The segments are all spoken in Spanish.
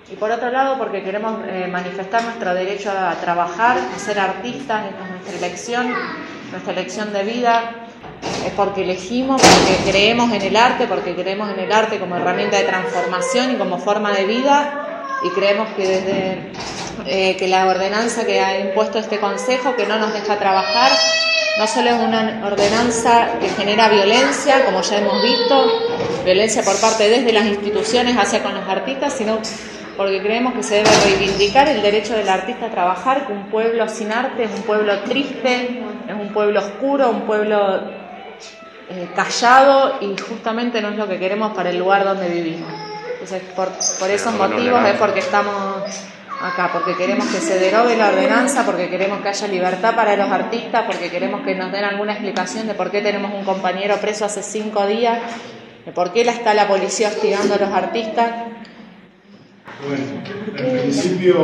Y por otro lado, porque queremos manifestar nuestro derecho a trabajar, a ser artistas, esta es nuestra elección de vida, es porque elegimos, porque creemos en el arte como herramienta de transformación y como forma de vida, y creemos que desde que la ordenanza que ha impuesto este Consejo, que no nos deja trabajar, no solo es una ordenanza que genera violencia, como ya hemos visto, violencia por parte desde las instituciones hacia con los artistas, sino porque creemos que se debe reivindicar el derecho del artista a trabajar, que un pueblo sin arte es un pueblo triste, es un pueblo oscuro, un pueblo callado, y justamente no es lo que queremos para el lugar donde vivimos. Entonces, por esos motivos es porque estamos acá, porque queremos que se derogue la ordenanza, porque queremos que haya libertad para los artistas, porque queremos que nos den alguna explicación de por qué tenemos un compañero preso hace 5 días, de por qué está la policía hostigando a los artistas. Bueno, en principio,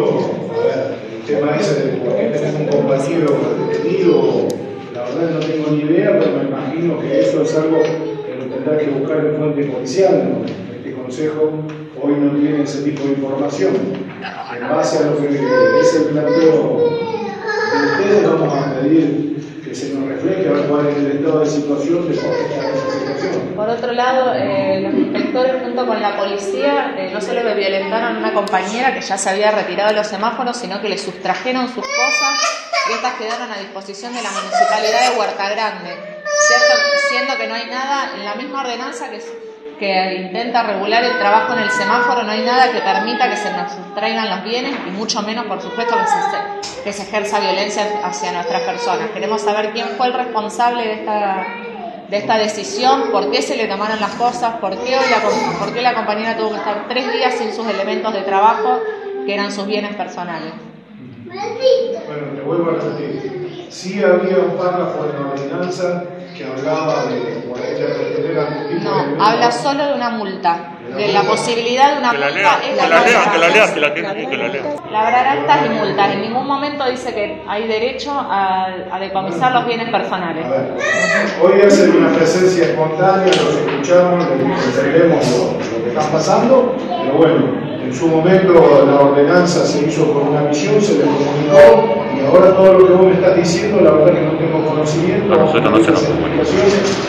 el tema ese de por qué tenemos un compañero detenido, la verdad no tengo ni idea, pero me imagino que eso es algo que lo tendrá que buscar en fuente policial, ¿no? Este Consejo hoy no tiene ese tipo de información. En base a lo que es el planteo de ustedes, vamos a pedir que se nos refleje a ver cuál es el estado de situación de por qué está en esa situación. Por otro lado, los inspectores junto con la policía no solo le violentaron a una compañera que ya se había retirado de los semáforos, sino que le sustrajeron sus cosas y estas quedaron a disposición de la Municipalidad de Huerta Grande, siendo que no hay nada en la misma ordenanza que intenta regular el trabajo en el semáforo, no hay nada que permita que se nos sustraigan los bienes, y mucho menos, por supuesto, que se ejerza violencia hacia nuestras personas. Queremos saber quién fue el responsable de esta decisión, por qué se le tomaron las cosas, por qué la compañera tuvo que estar 3 días sin sus elementos de trabajo, que eran sus bienes personales. Bueno, te vuelvo a repetir. Sí había un párrafo en la ordenanza que hablaba de por ahí de retener algún tipo de... No, habla solo de una multa, de la posibilidad de una multa. Que la lea. Labrar actas y multas. En ningún momento dice que hay derecho a decomisar los bienes personales. A ver, hoy hacen una presencia espontánea, los escuchamos, entendemos lo que está pasando, pero bueno, en su momento la ordenanza se hizo con una visión, se le comunicó, y ahora todo lo que vos me estás diciendo, la verdad que no tengo conocimiento. A nosotros no se nos comunica.